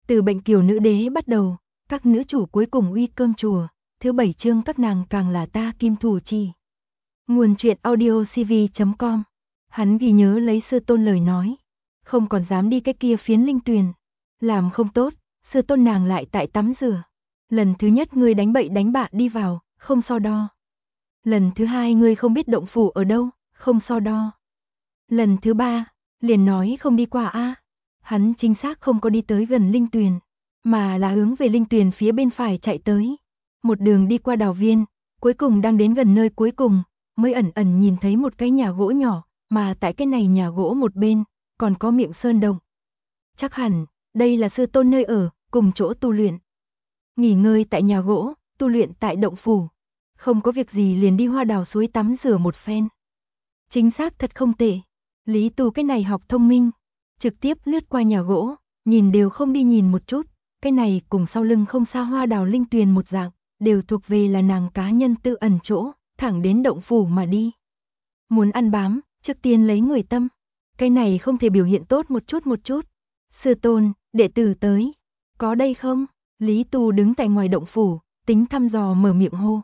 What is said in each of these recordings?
Từ bệnh kiều nữ đế bắt đầu, các nữ chủ cuối cùng uy cơm chùa, thứ 7 chương các nàng càng là ta kim thủ chỉ. Nguồn truyện audio cv.com. Hắn ghi nhớ lấy sư tôn lời nói, không còn dám đi cái kia phiến linh tuyền. Làm không tốt, sư tôn nàng lại tại tắm rửa. Lần thứ nhất ngươi đánh bậy đánh bạ đi vào, không so đo. Lần thứ hai ngươi không biết động phủ ở đâu, không so đo. Lần thứ ba, liền nói không đi qua a. Hắn chính xác không có đi tới gần linh tuyền, mà là hướng về linh tuyền phía bên phải chạy tới. Một đường đi qua đào viên, cuối cùng đang đến gần nơi cuối cùng, mới ẩn ẩn nhìn thấy một cái nhà gỗ nhỏ, mà tại cái này nhà gỗ một bên, còn có miệng sơn động. Chắc hẳn, đây là sư tôn nơi ở, cùng chỗ tu luyện. Nghỉ ngơi tại nhà gỗ, tu luyện tại động phủ. Không có việc gì liền đi hoa đào suối tắm rửa một phen. Chính xác thật không tệ. Lý Tu cái này học thông minh, trực tiếp lướt qua nhà gỗ, nhìn đều không đi nhìn một chút. Cái này cùng sau lưng không xa hoa đào linh tuyền một dạng, đều thuộc về là nàng cá nhân tự ẩn chỗ, thẳng đến động phủ mà đi. Muốn ăn bám, trước tiên lấy người tâm. Cái này không thể biểu hiện tốt một chút. Sư tôn, đệ tử tới. Có đây không? Lý Tu đứng tại ngoài động phủ, tính thăm dò mở miệng hô.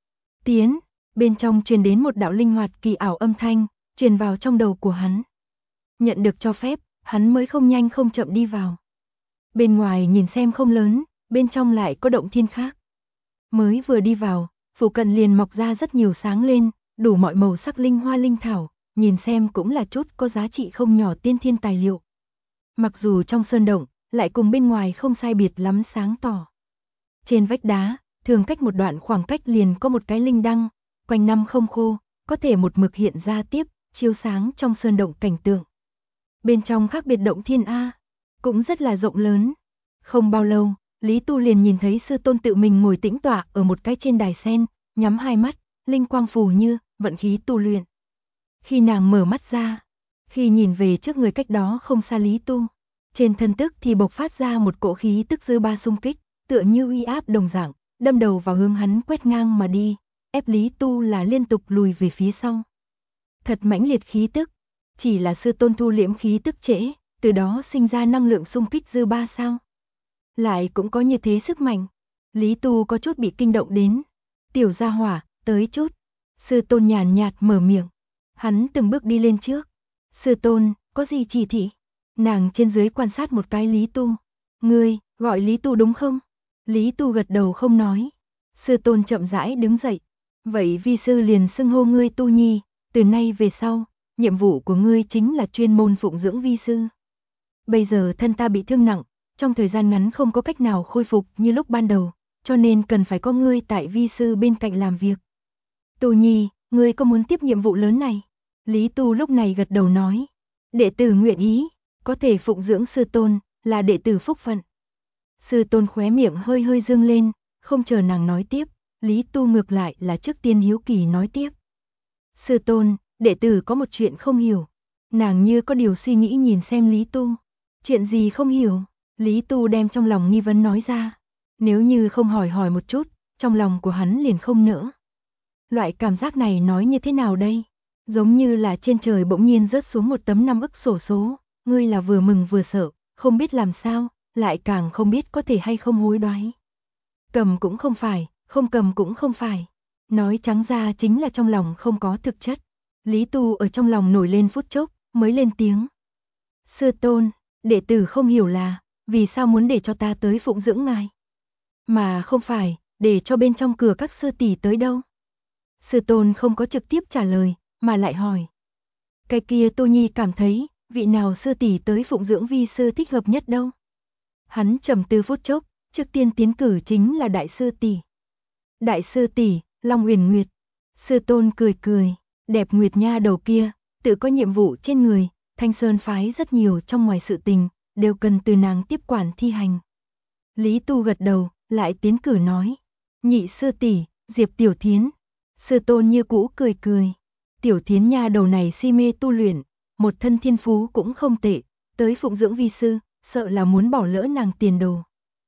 Tiến, bên trong truyền đến một đạo linh hoạt kỳ ảo âm thanh, truyền vào trong đầu của hắn. Nhận được cho phép, hắn mới không nhanh không chậm đi vào. Bên ngoài nhìn xem không lớn, bên trong lại có động thiên khác. Mới vừa đi vào, phụ cận liền mọc ra rất nhiều sáng lên, đủ mọi màu sắc linh hoa linh thảo, nhìn xem cũng là chút có giá trị không nhỏ tiên thiên tài liệu. Mặc dù trong sơn động, lại cùng bên ngoài không sai biệt lắm sáng tỏ. Trên vách đá, thường cách một đoạn khoảng cách liền có một cái linh đăng, quanh năm không khô, có thể một mực hiện ra tiếp, chiếu sáng trong sơn động cảnh tượng. Bên trong khác biệt động thiên A, cũng rất là rộng lớn. Không bao lâu, Lý Tu liền nhìn thấy sư tôn tự mình ngồi tĩnh tọa ở một cái trên đài sen, nhắm hai mắt, linh quang phù như, vận khí tu luyện. Khi nàng mở mắt ra, khi nhìn về trước người cách đó không xa Lý Tu, trên thân tức thì bộc phát ra một cỗ khí tức dư ba xung kích, tựa như uy áp đồng dạng, đâm đầu vào hướng hắn quét ngang mà đi, ép Lý Tu là liên tục lùi về phía sau. Thật mãnh liệt khí tức, chỉ là sư tôn thu liễm khí tức trễ, từ đó sinh ra năng lượng xung kích dư ba sao? Lại cũng có như thế sức mạnh. Lý Tu có chút bị kinh động đến. Tiểu gia hỏa, tới chút. Sư tôn nhàn nhạt mở miệng. Hắn từng bước đi lên trước. Sư tôn, có gì chỉ thị? Nàng trên dưới quan sát một cái Lý Tu. Ngươi, gọi Lý Tu đúng không? Lý Tu gật đầu không nói. Sư tôn chậm rãi đứng dậy. Vậy vi sư liền xưng hô ngươi Tu Nhi, từ nay về sau, nhiệm vụ của ngươi chính là chuyên môn phụng dưỡng vi sư. Bây giờ thân ta bị thương nặng, trong thời gian ngắn không có cách nào khôi phục như lúc ban đầu, cho nên cần phải có ngươi tại vi sư bên cạnh làm việc. Tu Nhi, ngươi có muốn tiếp nhiệm vụ lớn này? Lý Tu lúc này gật đầu nói. Đệ tử nguyện ý, có thể phụng dưỡng sư tôn, là đệ tử phúc phận. Sư tôn khóe miệng hơi hơi dương lên, không chờ nàng nói tiếp, Lý Tu ngược lại là trước tiên hiếu kỳ nói tiếp. Sư tôn, đệ tử có một chuyện không hiểu. Nàng như có điều suy nghĩ nhìn xem Lý Tu. Chuyện gì không hiểu? Lý Tu đem trong lòng nghi vấn nói ra. Nếu như không hỏi một chút, trong lòng của hắn liền không nỡ. Loại cảm giác này nói như thế nào đây? Giống như là trên trời bỗng nhiên rớt xuống một tấm 5 ức xổ số, ngươi là vừa mừng vừa sợ, không biết làm sao, lại càng không biết có thể hay không hối đoái. Cầm cũng không phải, không cầm cũng không phải. Nói trắng ra chính là trong lòng không có thực chất. Lý Tu ở trong lòng nổi lên phút chốc, mới lên tiếng. Sư tôn, đệ tử không hiểu là, vì sao muốn để cho ta tới phụng dưỡng ngài? Mà không phải, để cho bên trong cửa các sư tỷ tới đâu? Sư tôn không có trực tiếp trả lời, mà lại hỏi. Cái kia Tô Nhi cảm thấy, vị nào sư tỷ tới phụng dưỡng vi sư thích hợp nhất đâu? Hắn trầm tư phút chốc, trước tiên tiến cử chính là đại sư tỷ. Đại sư tỷ, Long Uyển Nguyệt. Sư tôn cười cười, đẹp Nguyệt nha đầu kia, tự có nhiệm vụ trên người, Thanh Sơn phái rất nhiều trong ngoài sự tình, đều cần từ nàng tiếp quản thi hành. Lý Tu gật đầu, lại tiến cử nói. Nhị sư tỷ, Diệp Tiểu Thiến. Sư tôn như cũ cười cười. Tiểu Thiến nha đầu này si mê tu luyện, một thân thiên phú cũng không tệ, tới phụng dưỡng vi sư, sợ là muốn bỏ lỡ nàng tiền đồ.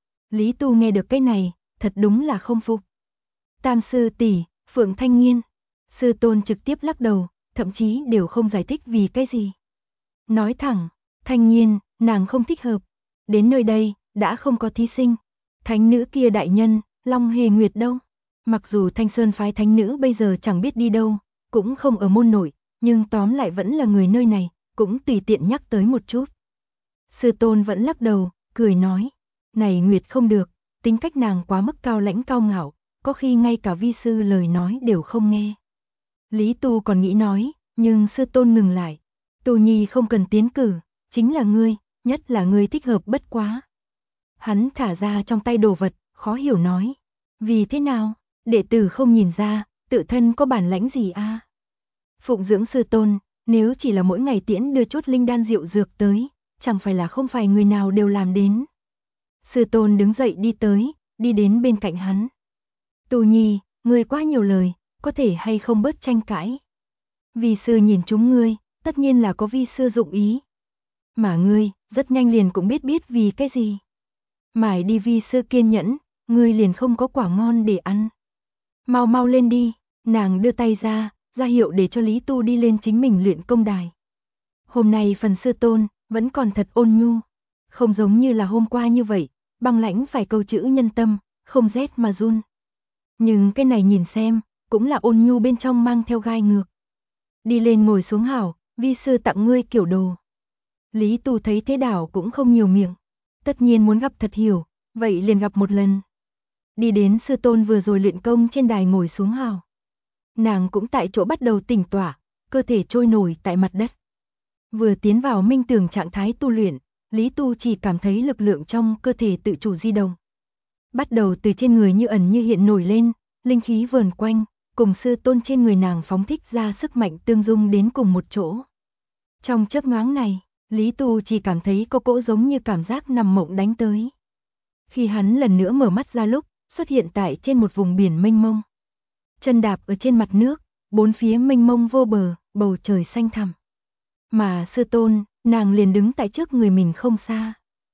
Lý Tu nghe được cái này, thật đúng là không phục. Tam sư tỷ, Phượng Thanh Nghiên. Sư tôn trực tiếp lắc đầu, thậm chí đều không giải thích vì cái gì. Nói thẳng, Thanh Nghiên, nàng không thích hợp. Đến nơi đây, đã không có thí sinh. Thánh nữ kia đại nhân, Long Hề Nguyệt đâu? Mặc dù Thanh Sơn phái thánh nữ bây giờ chẳng biết đi đâu, cũng không ở môn nội, nhưng tóm lại vẫn là người nơi này, cũng tùy tiện nhắc tới một chút. Sư tôn vẫn lắc đầu, cười nói, này Nguyệt không được, tính cách nàng quá mức cao lãnh cao ngạo, có khi ngay cả vi sư lời nói đều không nghe. Lý Tu còn nghĩ nói, nhưng sư tôn ngừng lại. Tu Nhi không cần tiến cử, chính là ngươi, nhất là ngươi thích hợp bất quá. Hắn thả ra trong tay đồ vật, khó hiểu nói. Vì thế nào, đệ tử không nhìn ra, tự thân có bản lãnh gì a? Phụng dưỡng sư tôn, nếu chỉ là mỗi ngày tiễn đưa chút linh đan rượu dược tới, chẳng phải là không phải người nào đều làm đến. Sư tôn đứng dậy đi tới, đi đến bên cạnh hắn. Tu Nhi, ngươi quá nhiều lời, có thể hay không bớt tranh cãi. Vi sư nhìn chúng ngươi, tất nhiên là có vi sư dụng ý. Mà ngươi, rất nhanh liền cũng biết vì cái gì. Mãi đi vi sư kiên nhẫn, ngươi liền không có quả ngon để ăn. Mau mau lên đi, nàng đưa tay ra hiệu để cho Lý Tu đi lên chính mình luyện công đài. Hôm nay phần sư tôn, vẫn còn thật ôn nhu. Không giống như là hôm qua như vậy, băng lãnh phải câu chữ nhân tâm, không rét mà run. Nhưng cái này nhìn xem, cũng là ôn nhu bên trong mang theo gai ngược. Đi lên ngồi xuống hảo, vi sư tặng ngươi kiểu đồ. Lý Tu thấy thế đảo cũng không nhiều miệng. Tất nhiên muốn gặp thật hiểu, vậy liền gặp một lần. Đi đến sư tôn vừa rồi luyện công trên đài ngồi xuống hảo. Nàng cũng tại chỗ bắt đầu tỉnh tỏa, cơ thể trôi nổi tại mặt đất. Vừa tiến vào minh tưởng trạng thái tu luyện, Lý Tu chỉ cảm thấy lực lượng trong cơ thể tự chủ di động. Bắt đầu từ trên người như ẩn như hiện nổi lên, linh khí vờn quanh, cùng sư tôn trên người nàng phóng thích ra sức mạnh tương dung đến cùng một chỗ. Trong chớp nhoáng này, Lý Tu chỉ cảm thấy có cỗ giống như cảm giác nằm mộng đánh tới. Khi hắn lần nữa mở mắt ra lúc, xuất hiện tại trên một vùng biển mênh mông. Chân đạp ở trên mặt nước, bốn phía mênh mông vô bờ, bầu trời xanh thẳm. Mà sư tôn, nàng liền đứng tại trước người mình không xa.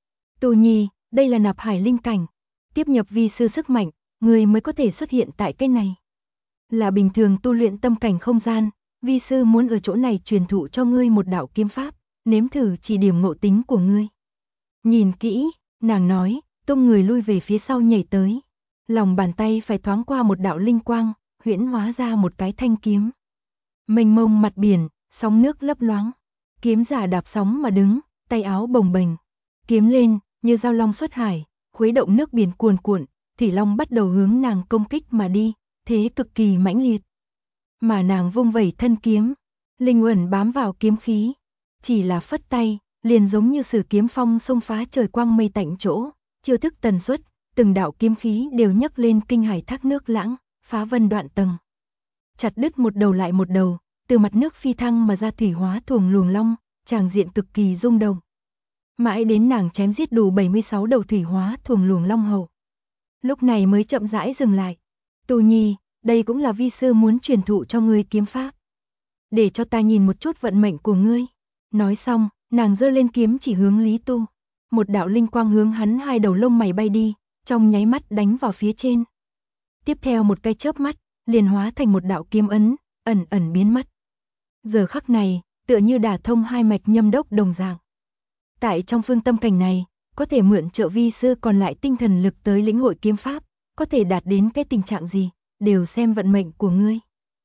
Tu Nhi, đây là nạp hải linh cảnh. Tiếp nhập vi sư sức mạnh, người mới có thể xuất hiện tại cái này. Là bình thường tu luyện tâm cảnh không gian, vi sư muốn ở chỗ này truyền thụ cho ngươi một đạo kiếm pháp, nếm thử chỉ điểm ngộ tính của ngươi. Nhìn kỹ, nàng nói, tung người lui về phía sau nhảy tới. Lòng bàn tay phải thoáng qua một đạo linh quang, huyễn hóa ra một cái thanh kiếm. Mênh mông mặt biển, sóng nước lấp loáng. Kiếm giả đạp sóng mà đứng, tay áo bồng bềnh. Kiếm lên, như dao long xuất hải, khuấy động nước biển cuồn cuộn, thủy long bắt đầu hướng nàng công kích mà đi, thế cực kỳ mãnh liệt. Mà nàng vung vẩy thân kiếm, linh uẩn bám vào kiếm khí, chỉ là phất tay, liền giống như sử kiếm phong xông phá trời quang mây tạnh chỗ, chiêu thức tần suất, từng đạo kiếm khí đều nhấc lên kinh hải thác nước lãng, phá vân đoạn tầng. Chặt đứt một đầu lại một đầu, từ mặt nước phi thăng mà ra thủy hóa thuồng luồng long, tràng diện cực kỳ rung động. Mãi đến nàng chém giết đủ 76 đầu thủy hóa thuồng luồng long hậu. Lúc này mới chậm rãi dừng lại. Tu Nhi, đây cũng là vi sư muốn truyền thụ cho ngươi kiếm pháp. Để cho ta nhìn một chút vận mệnh của ngươi. Nói xong, nàng giơ lên kiếm chỉ hướng Lý Tu. Một đạo linh quang hướng hắn hai đầu lông mày bay đi, trong nháy mắt đánh vào phía trên. Tiếp theo một cái chớp mắt, liền hóa thành một đạo kiếm ấn, ẩn ẩn biến mất. Giờ khắc này, tựa như đả thông hai mạch nhâm đốc đồng dạng. Tại trong phương tâm cảnh này, có thể mượn trợ vi sư còn lại tinh thần lực tới lĩnh hội kiếm pháp, có thể đạt đến cái tình trạng gì, đều xem vận mệnh của ngươi.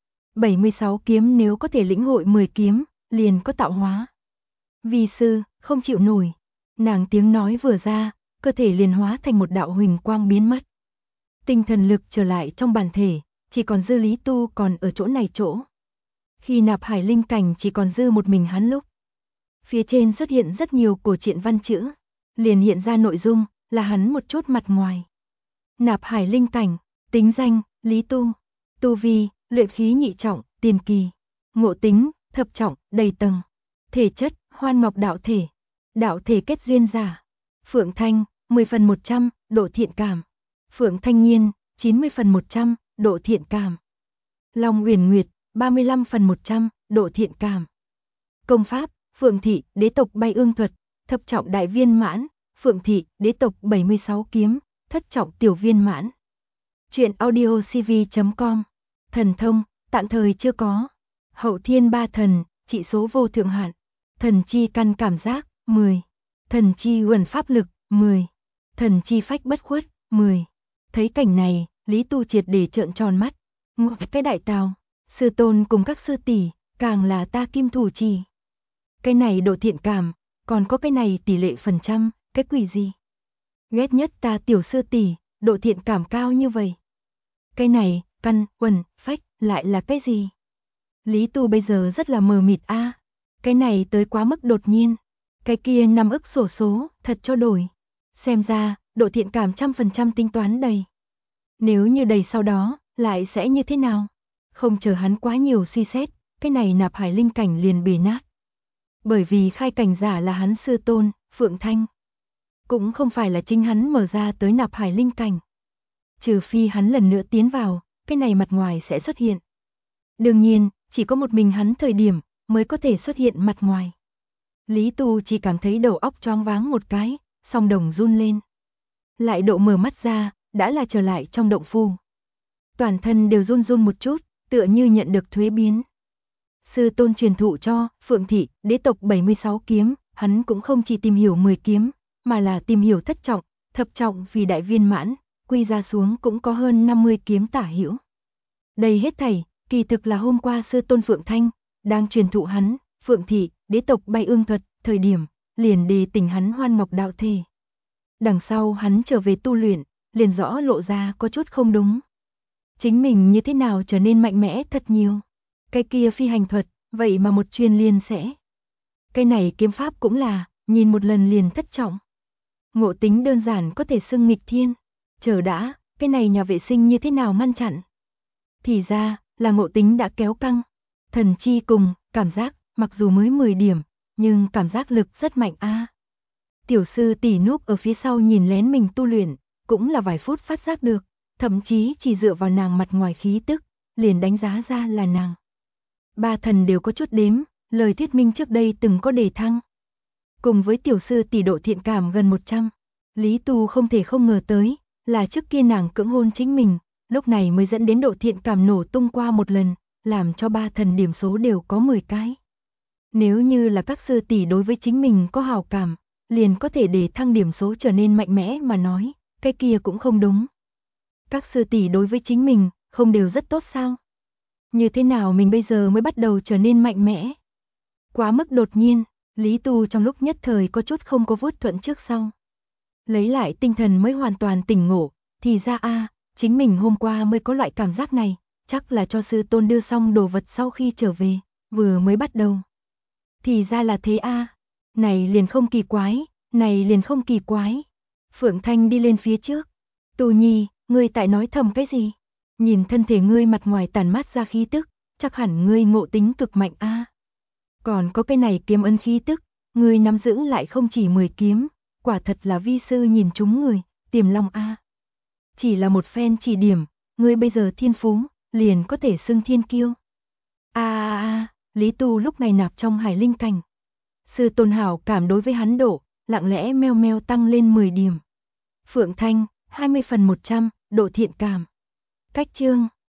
76 kiếm nếu có thể lĩnh hội 10 kiếm, liền có tạo hóa. Vi sư, không chịu nổi. Nàng tiếng nói vừa ra, cơ thể liền hóa thành một đạo huỳnh quang biến mất. Tinh thần lực trở lại trong bản thể, chỉ còn dư Lý Tu còn ở chỗ này chỗ. Khi nạp hải linh cảnh chỉ còn dư một mình hắn lúc. Phía trên xuất hiện rất nhiều cổ truyện văn chữ, liền hiện ra nội dung, là hắn một chút mặt ngoài. Nạp hải linh cảnh, tính danh, Lý Tu, tu vi, luyện khí nhị trọng, tiền kỳ, ngộ tính, thập trọng, đầy tầng, thể chất, hoan ngọc đạo thể kết duyên giả, Phượng Thanh, 10/100, độ thiện cảm, Phượng Thanh Nhiên, 90/100, độ thiện cảm, Long Uyển Nguyệt, 35/100, độ thiện cảm. Công pháp, Phượng Thị, đế tộc bay ương thuật, thập trọng đại viên mãn, Phượng Thị, đế tộc 76 kiếm, thất trọng tiểu viên mãn. Truyện audio cv.com. Thần thông, tạm thời chưa có. Hậu thiên ba thần, trị số vô thượng hạn. Thần chi căn cảm giác, 10. Thần chi uẩn pháp lực, 10. Thần chi phách bất khuất, 10. Thấy cảnh này, Lý Tu triệt để trợn tròn mắt. Cái đại tào, sư tôn cùng các sư tỷ, càng là ta kim thủ chỉ. Cái này độ thiện cảm, còn có cái này tỷ lệ phần trăm, cái quỷ gì? Ghét nhất ta tiểu sư tỷ, độ thiện cảm cao như vậy. Cái này, căn, quần, phách, lại là cái gì? Lý Tu bây giờ rất là mờ mịt a. Cái này tới quá mức đột nhiên. Cái kia 5 ức xổ số, thật cho đổi. Xem ra, độ thiện cảm 100% tính toán đầy. Nếu như đầy sau đó, lại sẽ như thế nào? Không chờ hắn quá nhiều suy xét, cái này nạp hải linh cảnh liền bể nát. Bởi vì khai cảnh giả là hắn sư tôn, Phượng Thanh. Cũng không phải là chính hắn mở ra tới nạp hải linh cảnh. Trừ phi hắn lần nữa tiến vào, cái này mặt ngoài sẽ xuất hiện. Đương nhiên, chỉ có một mình hắn thời điểm mới có thể xuất hiện mặt ngoài. Lý Tu chỉ cảm thấy đầu óc choáng váng một cái, song đồng run lên. Lại độ mở mắt ra, đã là trở lại trong động phủ. Toàn thân đều run run một chút, tựa như nhận được thuế biến. Sư tôn truyền thụ cho Phượng thị, đế tộc 76 kiếm, hắn cũng không chỉ tìm hiểu 10 kiếm, mà là tìm hiểu thất trọng, thập trọng vì đại viên mãn, quy ra xuống cũng có hơn 50 kiếm tả hữu. Đây hết thảy, kỳ thực là hôm qua sư tôn Phượng Thanh đang truyền thụ hắn, Phượng thị, đế tộc bay ương thuật, thời điểm liền đề tỉnh hắn Hoan Ngọc đạo thể. Đằng sau hắn trở về tu luyện, liền rõ lộ ra có chút không đúng. Chính mình như thế nào trở nên mạnh mẽ thật nhiều. Cái kia phi hành thuật, vậy mà một chuyên liên sẽ. Cái này kiếm pháp cũng là, nhìn một lần liền thất trọng. Ngộ tính đơn giản có thể xưng nghịch thiên. Chờ đã, cái này nhà vệ sinh như thế nào ngăn chặn. Thì ra, là ngộ tính đã kéo căng. Thần chi cùng, cảm giác, mặc dù mới 10 điểm, nhưng cảm giác lực rất mạnh a. Tiểu sư tỷ núp ở phía sau nhìn lén mình tu luyện, cũng là vài phút phát giác được, thậm chí chỉ dựa vào nàng mặt ngoài khí tức, liền đánh giá ra là nàng. Ba thần đều có chút đếm, lời thuyết minh trước đây từng có đề thăng. Cùng với tiểu sư tỷ độ thiện cảm gần 100, Lý Tu không thể không ngờ tới, là trước kia nàng cưỡng hôn chính mình, lúc này mới dẫn đến độ thiện cảm nổ tung qua một lần, làm cho ba thần điểm số đều có 10 cái. Nếu như là các sư tỷ đối với chính mình có hảo cảm, liền có thể để thăng điểm số trở nên mạnh mẽ mà nói, cái kia cũng không đúng. Các sư tỷ đối với chính mình, không đều rất tốt sao? Như thế nào mình bây giờ mới bắt đầu trở nên mạnh mẽ? Quá mức đột nhiên, Lý Tu trong lúc nhất thời có chút không có vuốt thuận trước sau. Lấy lại tinh thần mới hoàn toàn tỉnh ngộ, thì ra chính mình hôm qua mới có loại cảm giác này, chắc là cho sư tôn đưa xong đồ vật sau khi trở về, vừa mới bắt đầu. Thì ra là thế này liền không kỳ quái, này liền không kỳ quái. Phượng Thanh đi lên phía trước. Tu Nhi, ngươi tại nói thầm cái gì? Nhìn thân thể ngươi mặt ngoài tản mát ra khí tức, chắc hẳn ngươi ngộ tính cực mạnh Còn có cái này kiếm ấn khí tức, ngươi nắm giữ lại không chỉ 10 kiếm, quả thật là vi sư nhìn chúng người, Tiềm Long Chỉ là một phen chỉ điểm, ngươi bây giờ thiên phú, liền có thể xưng thiên kiêu. Lý Tu lúc này nạp trong hải linh cảnh. Sư tôn hảo cảm đối với hắn độ, lặng lẽ meo meo tăng lên 10 điểm. Phượng Thanh, 20/100, độ thiện cảm. Cách chương